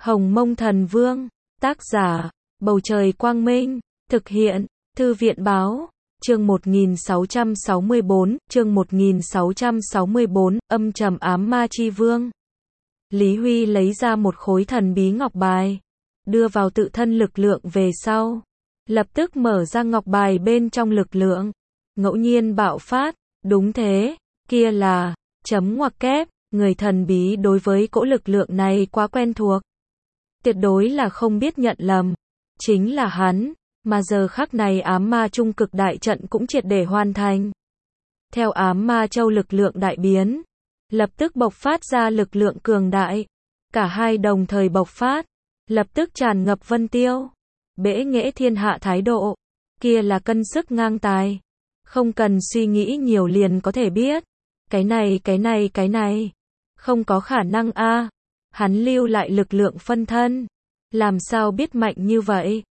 Hồng Mông Thần Vương, tác giả, Bầu Trời Quang Minh, thực hiện, Thư viện Báo, chương 1664, âm trầm ám ma chi vương. Lý Huy lấy ra một khối thần bí ngọc bài, đưa vào tự thân lực lượng về sau. Lập tức mở ra ngọc bài bên trong lực lượng, ngẫu nhiên bạo phát, đúng thế, kia là, chấm ngoặc kép, người thần bí đối với cỗ lực lượng này quá quen thuộc. Tuyệt đối là không biết nhận lầm, chính là hắn, mà giờ khắc này ám ma trung cực đại trận cũng triệt để hoàn thành. Theo ám ma châu lực lượng đại biến, lập tức bộc phát ra lực lượng cường đại, cả hai đồng thời bộc phát, lập tức tràn ngập vân tiêu, bẽ nghễ thiên hạ thái độ, kia là cân sức ngang tài, không cần suy nghĩ nhiều liền có thể biết, cái này, không có khả năng a. Hắn lưu lại lực lượng phân thân, làm sao biết mạnh như vậy?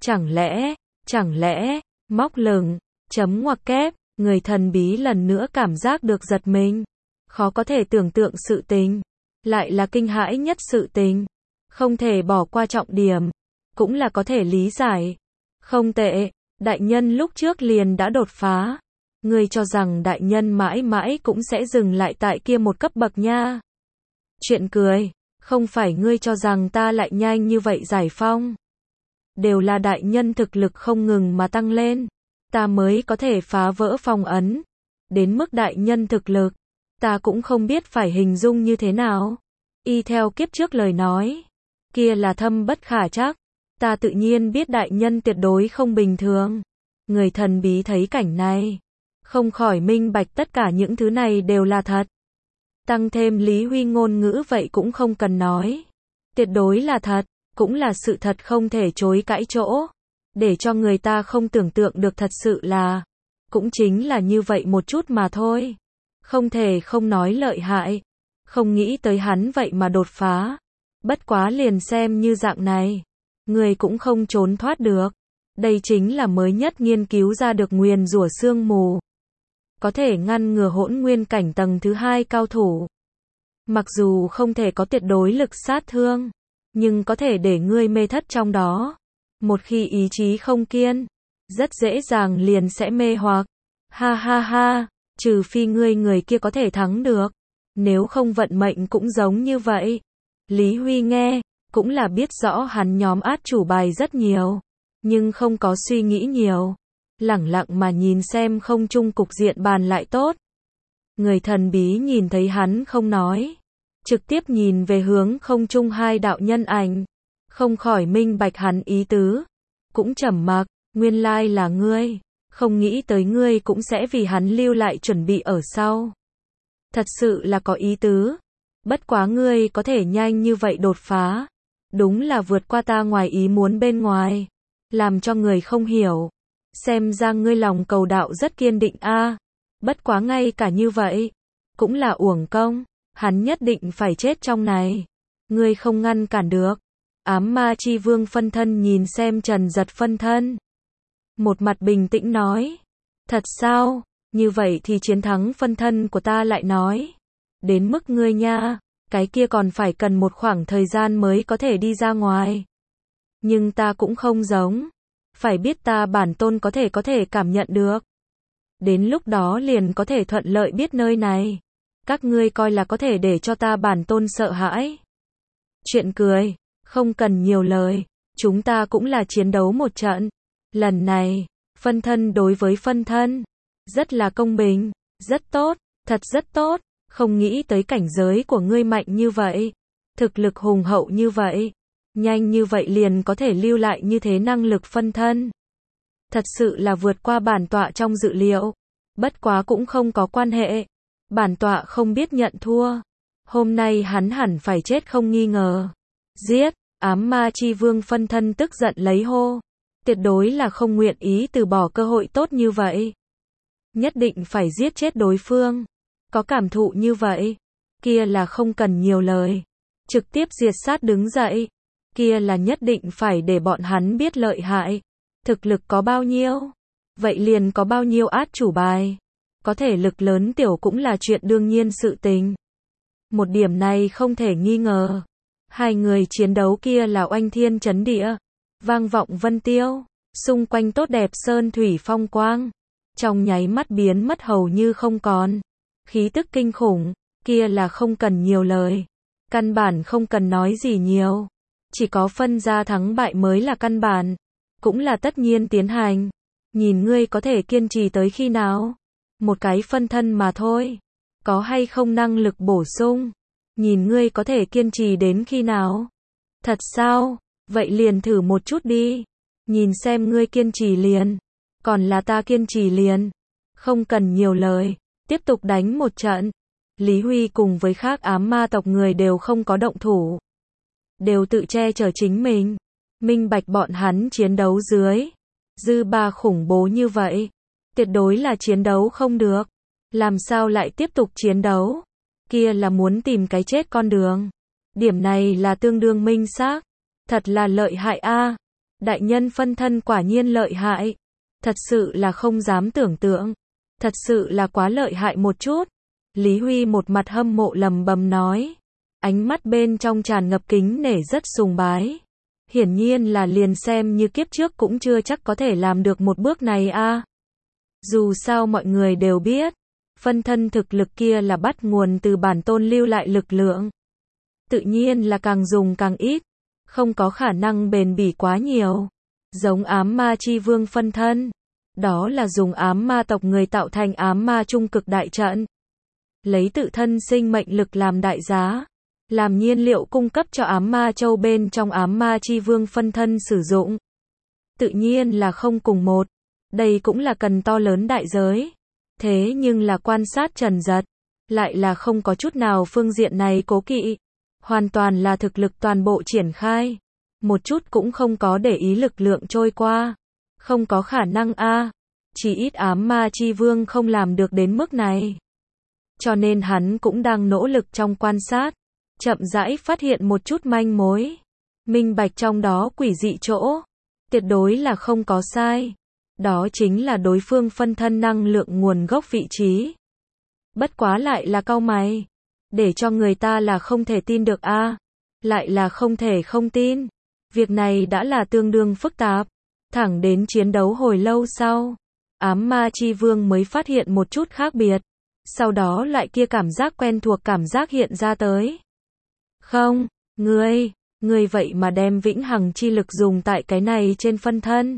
Chẳng lẽ, móc lửng, chấm ngoặc kép, người thần bí lần nữa cảm giác được giật mình. Khó có thể tưởng tượng sự tình, lại là kinh hãi nhất sự tình, không thể bỏ qua trọng điểm, cũng là có thể lý giải. Không tệ, đại nhân lúc trước liền đã đột phá. Ngươi cho rằng đại nhân mãi mãi cũng sẽ dừng lại tại kia một cấp bậc nha. Chuyện cười, không phải ngươi cho rằng ta lại nhanh như vậy giải phong. Đều là đại nhân thực lực không ngừng mà tăng lên, ta mới có thể phá vỡ phong ấn. Đến mức đại nhân thực lực, ta cũng không biết phải hình dung như thế nào. Y theo kiếp trước lời nói, kia là thâm bất khả trắc. Ta tự nhiên biết đại nhân tuyệt đối không bình thường. Người thần bí thấy cảnh này, không khỏi minh bạch tất cả những thứ này đều là thật. Tăng thêm Lý Huy ngôn ngữ vậy cũng không cần nói. Tuyệt đối là thật, cũng là sự thật không thể chối cãi chỗ. Để cho người ta không tưởng tượng được thật sự là, cũng chính là như vậy một chút mà thôi. Không thể không nói lợi hại. Không nghĩ tới hắn vậy mà đột phá. Bất quá liền xem như dạng này, người cũng không trốn thoát được. Đây chính là mới nhất nghiên cứu ra được nguyền rủa sương mù. Có thể ngăn ngừa hỗn nguyên cảnh tầng thứ 2 cao thủ. Mặc dù không thể có tuyệt đối lực sát thương, nhưng có thể để ngươi mê thất trong đó. Một khi ý chí không kiên, rất dễ dàng liền sẽ mê hoặc. Ha ha ha, trừ phi người kia có thể thắng được. Nếu không vận mệnh cũng giống như vậy. Lý Huy nghe, cũng là biết rõ hắn nhóm át chủ bài rất nhiều, nhưng không có suy nghĩ nhiều. Lẳng lặng mà nhìn xem không trung cục diện bàn lại tốt. Người thần bí nhìn thấy hắn không nói, trực tiếp nhìn về hướng không trung hai đạo nhân ảnh, không khỏi minh bạch hắn ý tứ, cũng trầm mặc, nguyên lai là ngươi, không nghĩ tới ngươi cũng sẽ vì hắn lưu lại chuẩn bị ở sau. Thật sự là có ý tứ, bất quá ngươi có thể nhanh như vậy đột phá, đúng là vượt qua ta ngoài ý muốn bên ngoài, làm cho người không hiểu. Xem ra ngươi lòng cầu đạo rất kiên định a. Bất quá ngay cả như vậy, cũng là uổng công, hắn nhất định phải chết trong này. Ngươi không ngăn cản được. Ám ma chi vương phân thân nhìn xem Trần Giật phân thân. Một mặt bình tĩnh nói. Thật sao? Như vậy thì chiến thắng phân thân của ta lại nói. Đến mức ngươi nha, cái kia còn phải cần một khoảng thời gian mới có thể đi ra ngoài. Nhưng ta cũng không giống. Phải biết ta bản tôn có thể cảm nhận được. Đến lúc đó liền có thể thuận lợi biết nơi này. Các ngươi coi là có thể để cho ta bản tôn sợ hãi. Chuyện cười, không cần nhiều lời, chúng ta cũng là chiến đấu một trận. Lần này, phân thân đối với phân thân, rất là công bình, rất tốt, thật rất tốt, không nghĩ tới cảnh giới của ngươi mạnh như vậy, thực lực hùng hậu như vậy. Nhanh như vậy liền có thể lưu lại như thế năng lực phân thân. Thật sự là vượt qua bản tọa trong dự liệu. Bất quá cũng không có quan hệ. Bản tọa không biết nhận thua. Hôm nay hắn hẳn phải chết không nghi ngờ. Giết, ám ma chi vương phân thân tức giận lấy hô. Tuyệt đối là không nguyện ý từ bỏ cơ hội tốt như vậy. Nhất định phải giết chết đối phương. Có cảm thụ như vậy. Kia là không cần nhiều lời. Trực tiếp diệt sát đứng dậy. Kia là nhất định phải để bọn hắn biết lợi hại. Thực lực có bao nhiêu? Vậy liền có bao nhiêu át chủ bài. Có thể lực lớn tiểu cũng là chuyện đương nhiên sự tình. Một điểm này không thể nghi ngờ. Hai người chiến đấu kia là oanh thiên chấn địa, vang vọng vân tiêu, xung quanh tốt đẹp sơn thủy phong quang, trong nháy mắt biến mất hầu như không còn. Khí tức kinh khủng, kia là không cần nhiều lời, căn bản không cần nói gì nhiều, chỉ có phân ra thắng bại mới là căn bản, cũng là tất nhiên tiến hành. Nhìn ngươi có thể kiên trì tới khi nào? Một cái phân thân mà thôi, có hay không năng lực bổ sung? Nhìn ngươi có thể kiên trì đến khi nào? Thật sao? Vậy liền thử một chút đi. Nhìn xem ngươi kiên trì liền, còn là ta kiên trì liền. Không cần nhiều lời, tiếp tục đánh một trận. Lý Huy cùng với khác ám ma tộc người đều không có động thủ, đều tự che chở chính mình. Minh bạch bọn hắn chiến đấu dưới dư ba khủng bố như vậy, tuyệt đối là chiến đấu không được. Làm sao lại tiếp tục chiến đấu? Kia là muốn tìm cái chết con đường. Điểm này là tương đương minh xác. Thật là lợi hại a. Đại nhân phân thân quả nhiên lợi hại. Thật sự là không dám tưởng tượng. Thật sự là quá lợi hại một chút. Lý Huy một mặt hâm mộ lầm bầm nói. Ánh mắt bên trong tràn ngập kính nể rất sùng bái. Hiển nhiên là liền xem như kiếp trước cũng chưa chắc có thể làm được một bước này a. Dù sao mọi người đều biết, phân thân thực lực kia là bắt nguồn từ bản tôn lưu lại lực lượng. Tự nhiên là càng dùng càng ít, không có khả năng bền bỉ quá nhiều. Giống ám ma chi vương phân thân, đó là dùng ám ma tộc người tạo thành ám ma trung cực đại trận. Lấy tự thân sinh mệnh lực làm đại giá, làm nhiên liệu cung cấp cho ám ma châu bên trong ám ma chi vương phân thân sử dụng. Tự nhiên là không cùng một, đây cũng là cần to lớn đại giới. Thế nhưng là quan sát Trần Giật, lại là không có chút nào phương diện này cố kỵ. Hoàn toàn là thực lực toàn bộ triển khai. Một chút cũng không có để ý lực lượng trôi qua. Không có khả năng a. Chỉ ít ám ma chi vương không làm được đến mức này. Cho nên hắn cũng đang nỗ lực trong quan sát. Chậm rãi phát hiện một chút manh mối. Minh bạch trong đó quỷ dị chỗ. Tuyệt đối là không có sai. Đó chính là đối phương phân thân năng lượng nguồn gốc vị trí. Bất quá lại là cau mày. Để cho người ta là không thể tin được a. Lại là không thể không tin. Việc này đã là tương đương phức tạp. Thẳng đến chiến đấu hồi lâu sau, ám ma chi vương mới phát hiện một chút khác biệt. Sau đó lại kia cảm giác quen thuộc cảm giác hiện ra tới. Không, ngươi vậy mà đem vĩnh hằng chi lực dùng tại cái này trên phân thân.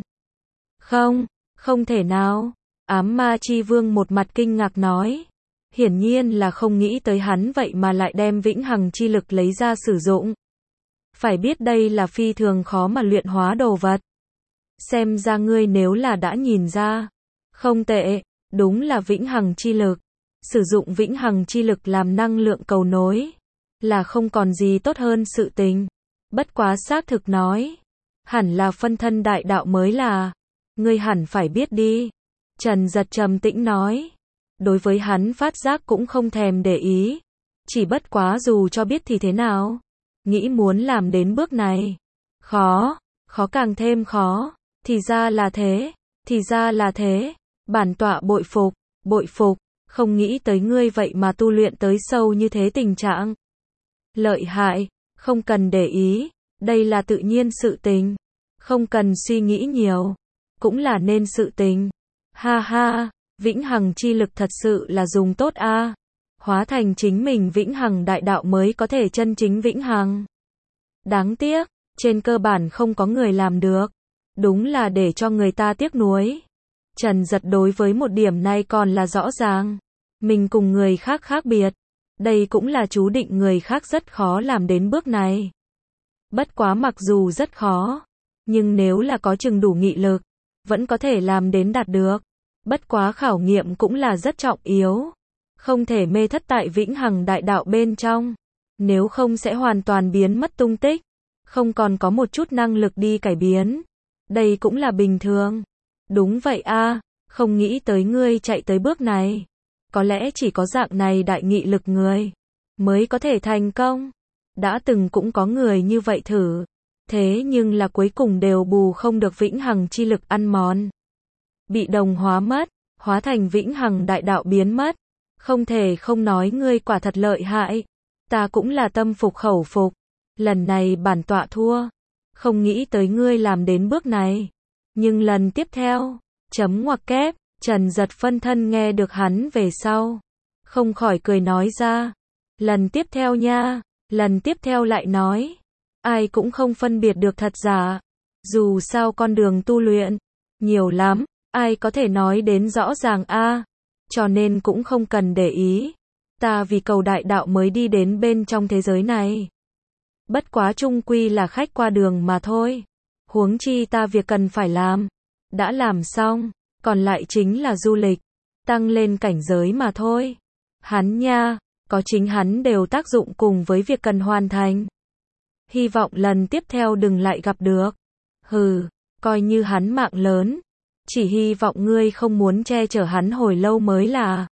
Không thể nào. Ám ma chi vương một mặt kinh ngạc nói. Hiển nhiên là không nghĩ tới hắn vậy mà lại đem vĩnh hằng chi lực lấy ra sử dụng. Phải biết đây là phi thường khó mà luyện hóa đồ vật. Xem ra ngươi nếu là đã nhìn ra. Không tệ, đúng là vĩnh hằng chi lực. Sử dụng vĩnh hằng chi lực làm năng lượng cầu nối, là không còn gì tốt hơn sự tình. Bất quá xác thực nói, hẳn là phân thân đại đạo mới là. Ngươi hẳn phải biết đi. Trần Giật trầm tĩnh nói. Đối với hắn phát giác cũng không thèm để ý. Chỉ bất quá dù cho biết thì thế nào. Nghĩ muốn làm đến bước này. Khó càng thêm khó. Thì ra là thế. Bản tọa bội phục. Không nghĩ tới ngươi vậy mà tu luyện tới sâu như thế tình trạng. Lợi hại, không cần để ý. Đây là tự nhiên sự tình. Không cần suy nghĩ nhiều. Cũng là nên sự tình. Ha ha, vĩnh hằng chi lực thật sự là dùng tốt a. Hóa thành chính mình vĩnh hằng đại đạo mới có thể chân chính vĩnh hằng. Đáng tiếc, trên cơ bản không có người làm được. Đúng là để cho người ta tiếc nuối. Trần Giật đối với một điểm này còn là rõ ràng. Mình cùng người khác khác biệt. Đây cũng là chú định người khác rất khó làm đến bước này. Bất quá mặc dù rất khó, nhưng nếu là có chừng đủ nghị lực, vẫn có thể làm đến đạt được. Bất quá khảo nghiệm cũng là rất trọng yếu. Không thể mê thất tại vĩnh hằng đại đạo bên trong. Nếu không sẽ hoàn toàn biến mất tung tích. Không còn có một chút năng lực đi cải biến. Đây cũng là bình thường. Đúng vậy a, không nghĩ tới ngươi chạy tới bước này. Có lẽ chỉ có dạng này đại nghị lực người mới có thể thành công. Đã từng cũng có người như vậy thử. Thế nhưng là cuối cùng đều bù không được vĩnh hằng chi lực ăn mòn. Bị đồng hóa mất, hóa thành vĩnh hằng đại đạo biến mất. Không thể không nói ngươi quả thật lợi hại. Ta cũng là tâm phục khẩu phục. lần này bản tọa thua. Không nghĩ tới ngươi làm đến bước này. Nhưng lần tiếp theo, chấm ngoặc kép, Trần Giật phân thân nghe được hắn về sau. Không khỏi cười nói ra. Lần tiếp theo nha, lần tiếp theo lại nói. Ai cũng không phân biệt được thật giả. Dù sao con đường tu luyện, nhiều lắm, ai có thể nói đến rõ ràng a, cho nên cũng không cần để ý. Ta vì cầu đại đạo mới đi đến bên trong thế giới này. Bất quá chung quy là khách qua đường mà thôi. Huống chi ta việc cần phải làm, đã làm xong, còn lại chính là du lịch, tăng lên cảnh giới mà thôi. Hắn nha, có chính hắn đều tác dụng cùng với việc cần hoàn thành. Hy vọng lần tiếp theo đừng lại gặp được. Hừ, coi như hắn mạng lớn. Chỉ hy vọng ngươi không muốn che chở hắn hồi lâu mới là.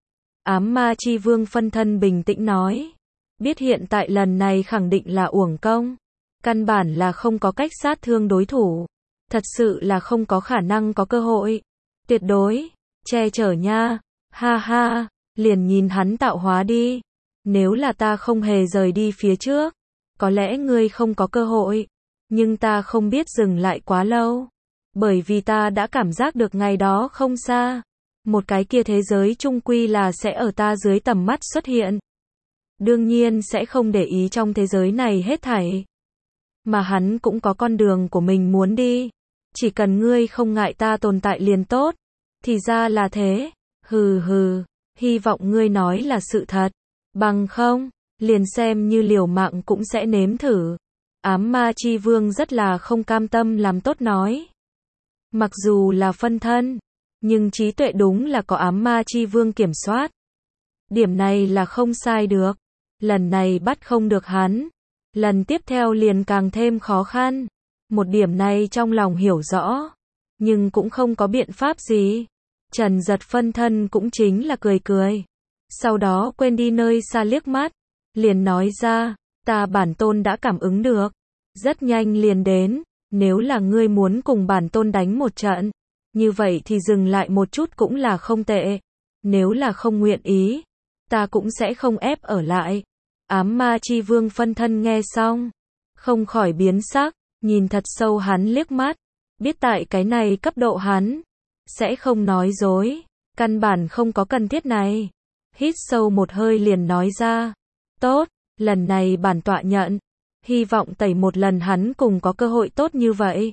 Ám ma chi vương phân thân bình tĩnh nói. Biết hiện tại lần này khẳng định là uổng công. Căn bản là không có cách sát thương đối thủ. Thật sự là không có khả năng có cơ hội. Tuyệt đối, che chở nha. Ha ha, liền nhìn hắn tạo hóa đi. Nếu là ta không hề rời đi phía trước, có lẽ ngươi không có cơ hội. Nhưng ta không biết dừng lại quá lâu. Bởi vì ta đã cảm giác được ngày đó không xa. Một cái kia thế giới chung quy là sẽ ở ta dưới tầm mắt xuất hiện. Đương nhiên sẽ không để ý trong thế giới này hết thảy. Mà hắn cũng có con đường của mình muốn đi. Chỉ cần ngươi không ngại ta tồn tại liền tốt. Thì ra là thế. Hừ hừ, hy vọng ngươi nói là sự thật. Bằng không, liền xem như liều mạng cũng sẽ nếm thử. Ám ma chi vương rất là không cam tâm làm tốt nói. Mặc dù là phân thân, nhưng trí tuệ đúng là có ám ma chi vương kiểm soát. Điểm này là không sai được. Lần này bắt không được hắn. Lần tiếp theo liền càng thêm khó khăn. Một điểm này trong lòng hiểu rõ. Nhưng cũng không có biện pháp gì. Trần Giật phân thân cũng chính là cười cười. Sau đó quên đi nơi xa liếc mắt. Liền nói ra, ta bản tôn đã cảm ứng được. Rất nhanh liền đến. Nếu là ngươi muốn cùng bản tôn đánh một trận, như vậy thì dừng lại một chút cũng là không tệ. Nếu là không nguyện ý, ta cũng sẽ không ép ở lại. Ám ma chi vương phân thân nghe xong, không khỏi biến sắc, nhìn thật sâu hắn liếc mắt. Biết tại cái này cấp độ hắn, sẽ không nói dối. Căn bản không có cần thiết này. Hít sâu một hơi liền nói ra. Tốt, lần này bản tọa nhận. Hy vọng tẩy một lần hắn cùng có cơ hội tốt như vậy.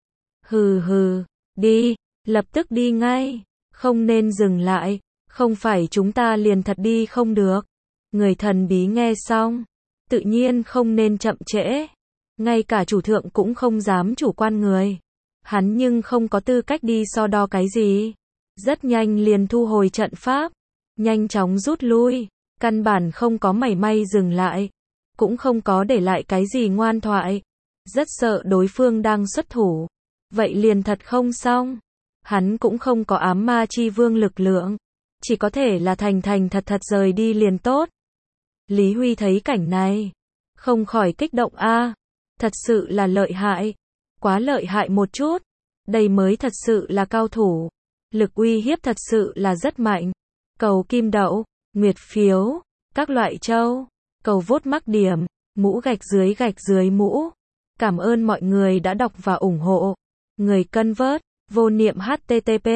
Hừ hừ, đi, lập tức đi ngay, không nên dừng lại, không phải chúng ta liền thật đi không được. Người thần bí nghe xong, tự nhiên không nên chậm trễ. Ngay cả chủ thượng cũng không dám chủ quan người. Hắn nhưng không có tư cách đi so đo cái gì. Rất nhanh liền thu hồi trận pháp, nhanh chóng rút lui, căn bản không có mảy may dừng lại. Cũng không có để lại cái gì ngoan thoại. Rất sợ đối phương đang xuất thủ. Vậy liền thật không xong. Hắn cũng không có ám ma chi vương lực lượng. Chỉ có thể là thành thật rời đi liền tốt. Lý Huy thấy cảnh này, không khỏi kích động a. Thật sự là lợi hại. Quá lợi hại một chút. Đây mới thật sự là cao thủ. Lực uy hiếp thật sự là rất mạnh. Cầu kim đậu, nguyệt phiếu, các loại châu. Cầu vote mắc điểm, mũ gạch dưới mũ. Cảm ơn mọi người đã đọc và ủng hộ. Người cân vớt, vô niệm http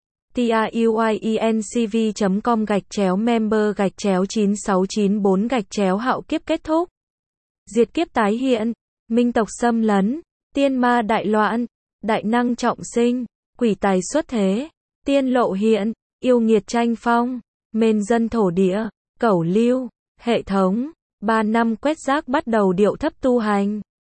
tiuyencv.com/member/9694 hạo kiếp kết thúc. Diệt kiếp tái hiện, minh tộc xâm lấn, tiên ma đại loạn, đại năng trọng sinh, quỷ tài xuất thế, tiên lộ hiện, yêu nghiệt tranh phong, mên dân thổ địa, cẩu lưu, hệ thống. 3 năm quét rác bắt đầu điệu thấp tu hành.